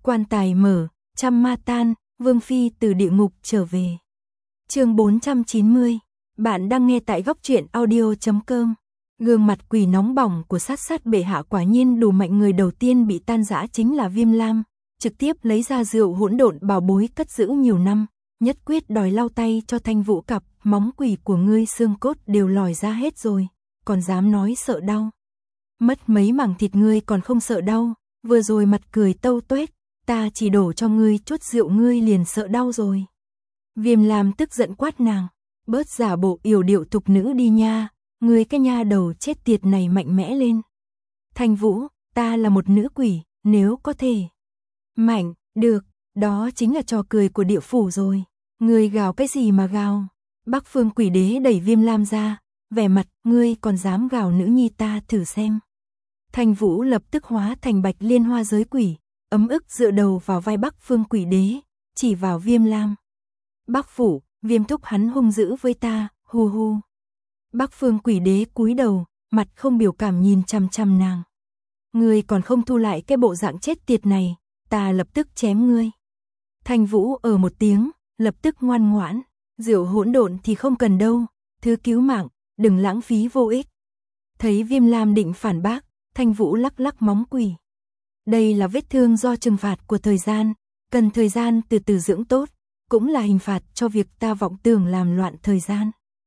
Quan tài mở, trăm ma tan, Vương Phi từ địa ngục trở về. Chương 490. Bạn đang nghe tại góc truyện audio.com. Gương mặt quỷ nóng bỏng của sát sát bệ hạ quả nhiên đủ mạnh, người đầu tiên bị tan rã chính là Viêm Lam, trực tiếp lấy ra rượu hỗn độn bảo bối cất giữ nhiều năm, nhất quyết đòi lau tay cho Thanh Vũ cặp, móng quỷ của ngươi xương cốt đều lòi ra hết rồi, còn dám nói sợ đau. Mất mấy mảng thịt ngươi còn không sợ đau, vừa rồi mặt cười tâu tuét, ta chỉ đổ cho ngươi chút rượu ngươi liền sợ đau rồi. Viêm Lam tức giận quát nàng, bớt giả bộ yểu điệu thục nữ đi nha, ngươi cái nha đầu chết tiệt này mạnh mẽ lên. Thanh Vũ, ta là một nữ quỷ, nếu có thể. Mạnh, được, đó chính là trò cười của địa phủ rồi, ngươi gào cái gì mà gào. Bắc Phương Quỷ Đế đẩy Viêm Lam ra, vẻ mặt, ngươi còn dám gào nữ nhi ta thử xem. Thanh Vũ lập tức hóa thành Bạch Liên Hoa giới quỷ, ấm ức dựa đầu vào vai Bắc Phương Quỷ Đế, chỉ vào Viêm Lam. Bắc phủ, Viêm thúc hắn hung dữ với ta, hu hu. Bắc Phương Quỷ Đế cúi đầu, mặt không biểu cảm nhìn chằm chằm nàng. Ngươi còn không thu lại cái bộ dạng chết tiệt này, ta lập tức chém ngươi. Thanh Vũ ở một tiếng, lập tức ngoan ngoãn, rượu hỗn độn thì không cần đâu, thứ cứu mạng, đừng lãng phí vô ích. Thấy Viêm Lam định phản bác, Thanh Vũ lắc lắc móng quỷ. Đây là vết thương do trừng phạt của thời gian, cần thời gian từ từ dưỡng tốt, cũng là hình phạt cho việc ta vọng tưởng làm loạn thời gian.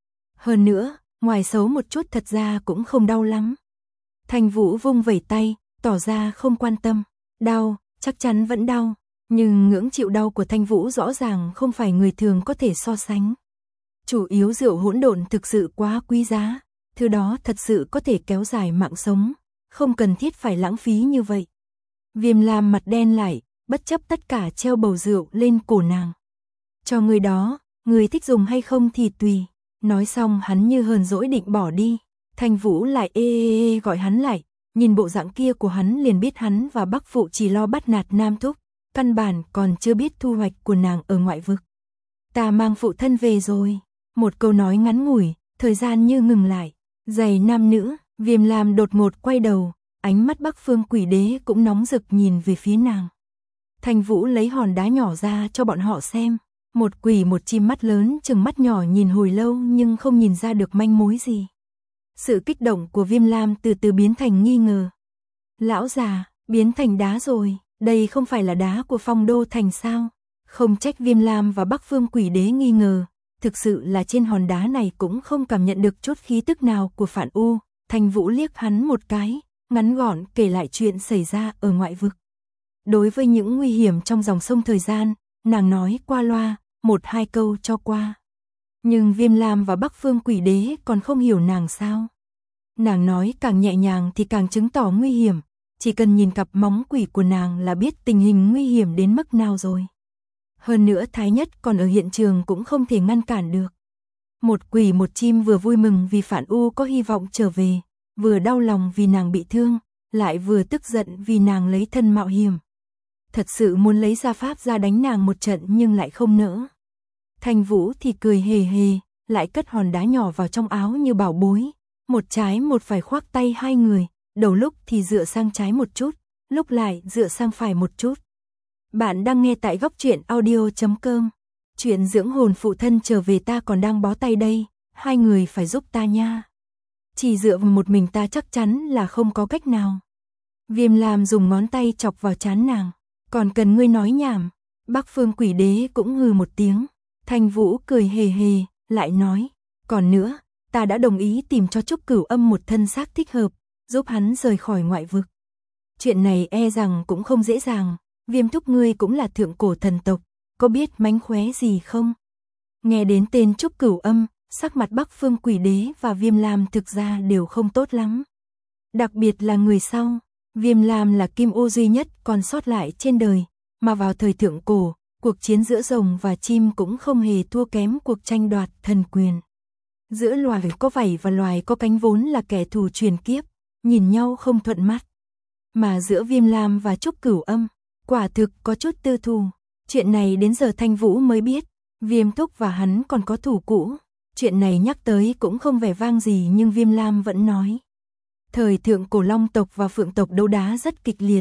Hơn nữa, ngoài xấu một chút thật ra cũng không đau lắm. Thanh Vũ vung vẩy tay, tỏ ra không quan tâm. Đau, chắc chắn vẫn đau, nhưng ngưỡng chịu đau của Thanh Vũ rõ ràng không phải người thường có thể so sánh. Chủ yếu rượu hỗn độn thực sự quá quý giá, thứ đó thật sự có thể kéo dài mạng sống, không cần thiết phải lãng phí như vậy. Viêm Lam mặt đen lại, bất chấp tất cả treo bầu rượu lên cổ nàng. Cho người đó, người thích dùng hay không thì tùy. Nói xong hắn như hờn dỗi định bỏ đi. Thanh Vũ lại ê gọi hắn lại, nhìn bộ dạng kia của hắn liền biết hắn và Bắc phụ chỉ lo bắt nạt Nam thúc, căn bản còn chưa biết thu hoạch của nàng ở ngoại vực. Ta mang phụ thân về rồi. Một câu nói ngắn ngủi, thời gian như ngừng lại. Giày nam nữ, Viêm Lam đột ngột quay đầu, ánh mắt Bắc Phương Quỷ Đế cũng nóng rực nhìn về phía nàng. Thanh Vũ lấy hòn đá nhỏ ra cho bọn họ xem. Một quỷ một chim mắt lớn chừng mắt nhỏ nhìn hồi lâu nhưng không nhìn ra được manh mối gì. Sự kích động của Viêm Lam từ từ biến thành nghi ngờ. Lão già, biến thành đá rồi, đây không phải là đá của Phong Đô Thành sao? Không trách Viêm Lam và Bắc Phương Quỷ Đế nghi ngờ, thực sự là trên hòn đá này cũng không cảm nhận được chút khí tức nào của Phản U. Thanh Vũ liếc hắn một cái, ngắn gọn kể lại chuyện xảy ra ở ngoại vực. Đối với những nguy hiểm trong dòng sông thời gian, nàng nói qua loa, một hai câu cho qua. Nhưng Viêm Lam và Bắc Phương Quỷ Đế còn không hiểu nàng sao. Nàng nói càng nhẹ nhàng thì càng chứng tỏ nguy hiểm, chỉ cần nhìn cặp móng quỷ của nàng là biết tình hình nguy hiểm đến mức nào rồi. Hơn nữa Thái Nhất còn ở hiện trường cũng không thể ngăn cản được. Một quỷ một chim vừa vui mừng vì Phản U có hy vọng trở về, vừa đau lòng vì nàng bị thương, lại vừa tức giận vì nàng lấy thân mạo hiểm. Thật sự muốn lấy gia pháp ra đánh nàng một trận nhưng lại không nỡ. Thanh Vũ thì cười hề hề, lại cất hòn đá nhỏ vào trong áo như bảo bối. Một trái một phải khoác tay hai người, đầu lúc thì dựa sang trái một chút, lúc lại dựa sang phải một chút. Bạn đang nghe tại góc truyện audio.com. Chuyện dưỡng hồn phụ thân trở về ta còn đang bó tay đây, hai người phải giúp ta nha. Chỉ dựa vào một mình ta chắc chắn là không có cách nào. Viêm Lam dùng ngón tay chọc vào trán nàng, còn cần ngươi nói nhảm. Bắc Phương Quỷ Đế cũng hừ một tiếng. Thanh Vũ cười hề hề, lại nói, còn nữa, ta đã đồng ý tìm cho Trúc Cửu Âm một thân xác thích hợp, giúp hắn rời khỏi ngoại vực. Chuyện này e rằng cũng không dễ dàng, Viêm thúc ngươi cũng là thượng cổ thần tộc, có biết mánh khóe gì không? Nghe đến tên Trúc Cửu Âm, sắc mặt Bắc Phương Quỷ Đế và Viêm Lam thực ra đều không tốt lắm. Đặc biệt là người sau, Viêm Lam là kim ô duy nhất còn sót lại trên đời, mà vào thời thượng cổ, cuộc chiến giữa rồng và chim cũng không hề thua kém cuộc tranh đoạt thần quyền. Giữa loài có vảy và loài có cánh vốn là kẻ thù truyền kiếp, nhìn nhau không thuận mắt. Mà giữa Viêm Lam và Trúc Cửu Âm, quả thực có chút tư thù. Chuyện này đến giờ Thanh Vũ mới biết, Viêm thúc và hắn còn có thủ cũ. Chuyện này nhắc tới cũng không vẻ vang gì nhưng Viêm Lam vẫn nói. Thời thượng cổ Long tộc và Phượng tộc đấu đá rất kịch liệt,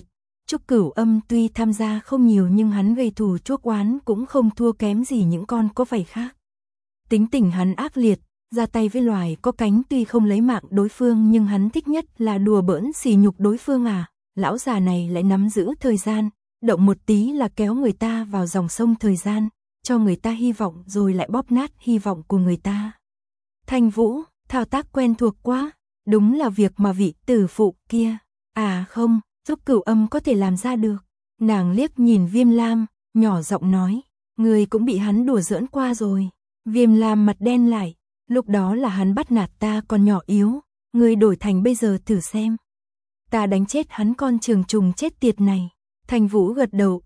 Trúc Cửu Âm tuy tham gia không nhiều nhưng hắn gây thù chuốc oán cũng không thua kém gì những con có vảy khác. Tính tình hắn ác liệt, ra tay với loài có cánh tuy không lấy mạng đối phương nhưng hắn thích nhất là đùa bỡn sỉ nhục đối phương à. Lão già này lại nắm giữ thời gian, động một tí là kéo người ta vào dòng sông thời gian, cho người ta hy vọng rồi lại bóp nát hy vọng của người ta. Thanh Vũ, thao tác quen thuộc quá, đúng là việc mà vị tử phụ kia. À không, Trúc Cửu Âm có thể làm ra được. Nàng liếc nhìn Viêm Lam, nhỏ giọng nói, người cũng bị hắn đùa giỡn qua rồi. Viêm Lam mặt đen lại, lúc đó là hắn bắt nạt ta còn nhỏ yếu, người đổi thành bây giờ thử xem. Ta đánh chết hắn con trường trùng chết tiệt này. Thanh Vũ gật đầu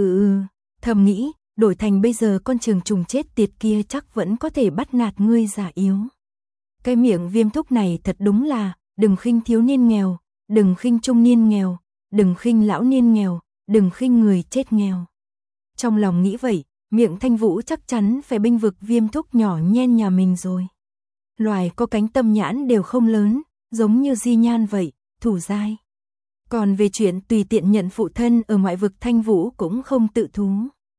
thầm nghĩ, đổi thành bây giờ con trường trùng chết tiệt kia chắc vẫn có thể bắt nạt ngươi giả yếu. Cái miệng Viêm thúc này thật đúng là, đừng khinh thiếu niên nghèo, đừng khinh trung niên nghèo, đừng khinh lão niên nghèo, đừng khinh người chết nghèo. Trong lòng nghĩ vậy, miệng Thanh Vũ chắc chắn phải bênh vực Viêm thúc nhỏ nhen nhà mình rồi. Loài có cánh tâm nhãn đều không lớn, giống như Di Nhan vậy, thủ dai. Còn về chuyện tùy tiện nhận phụ thân ở ngoại vực, Thanh Vũ cũng không tự thú.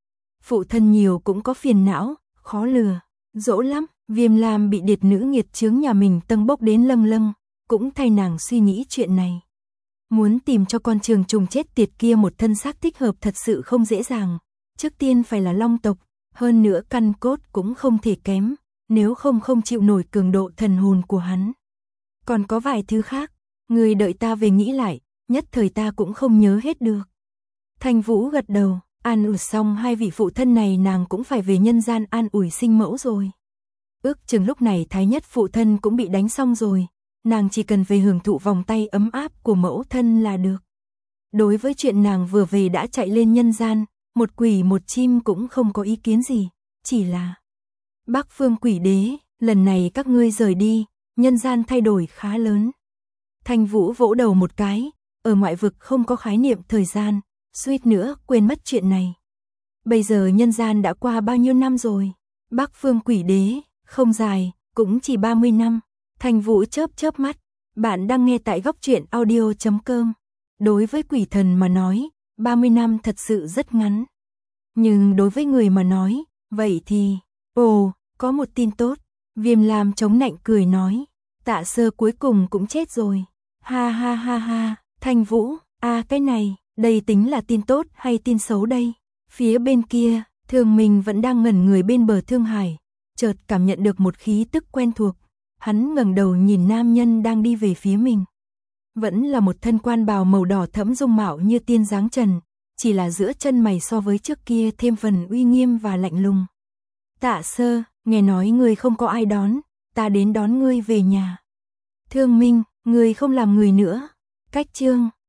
Phụ thân nhiều cũng có phiền não, khó lừa, dỗ lắm. Viêm Lam bị điệt nữ nghiệt chướng nhà mình tâng bốc đến lâng lâng, cũng thay nàng suy nghĩ chuyện này. Muốn tìm cho con trường trùng chết tiệt kia một thân xác thích hợp thật sự không dễ dàng. Trước tiên phải là long tộc, hơn nữa căn cốt cũng không thể kém, nếu không không chịu nổi cường độ thần hồn của hắn. Còn có vài thứ khác, người đợi ta về nghĩ lại, nhất thời ta cũng không nhớ hết được. Thanh Vũ gật đầu, an ủi xong hai vị phụ thân này nàng cũng phải về nhân gian an ủi sinh mẫu rồi. Ước chừng lúc này Thái Nhất phụ thân cũng bị đánh xong rồi, nàng chỉ cần về hưởng thụ vòng tay ấm áp của mẫu thân là được. Đối với chuyện nàng vừa về đã chạy lên nhân gian, một quỷ một chim cũng không có ý kiến gì, chỉ là Bắc Phương Quỷ Đế, lần này các ngươi rời đi, nhân gian thay đổi khá lớn. Thanh Vũ vỗ đầu một cái, ở ngoại vực không có khái niệm thời gian, suýt nữa quên mất chuyện này. Bây giờ nhân gian đã qua bao nhiêu năm rồi? Bắc Phương Quỷ Đế, không dài, cũng chỉ 30 năm. Thanh Vũ chớp mắt, bạn đang nghe tại goctruyện.audio.com. Đối với quỷ thần mà nói, 30 năm thật sự rất ngắn. Nhưng đối với người mà nói, vậy thì, có một tin tốt. Viêm Lam chống nạnh cười nói, Tạ Sơ cuối cùng cũng chết rồi. Ha ha ha ha, Thanh Vũ, cái này, đây tính là tin tốt hay tin xấu đây? Phía bên kia, Thường Minh vẫn đang ngẩn người bên bờ Thương Hải, chợt cảm nhận được một khí tức quen thuộc. Hắn ngẩng đầu nhìn nam nhân đang đi về phía mình. Vẫn là một thân quan bào màu đỏ thẫm dung mạo như tiên dáng trần, chỉ là giữa chân mày so với trước kia thêm phần uy nghiêm và lạnh lùng. Tạ Sơ, nghe nói ngươi không có ai đón, ta đến đón ngươi về nhà. Thương Minh, ngươi không làm người nữa. Cách chương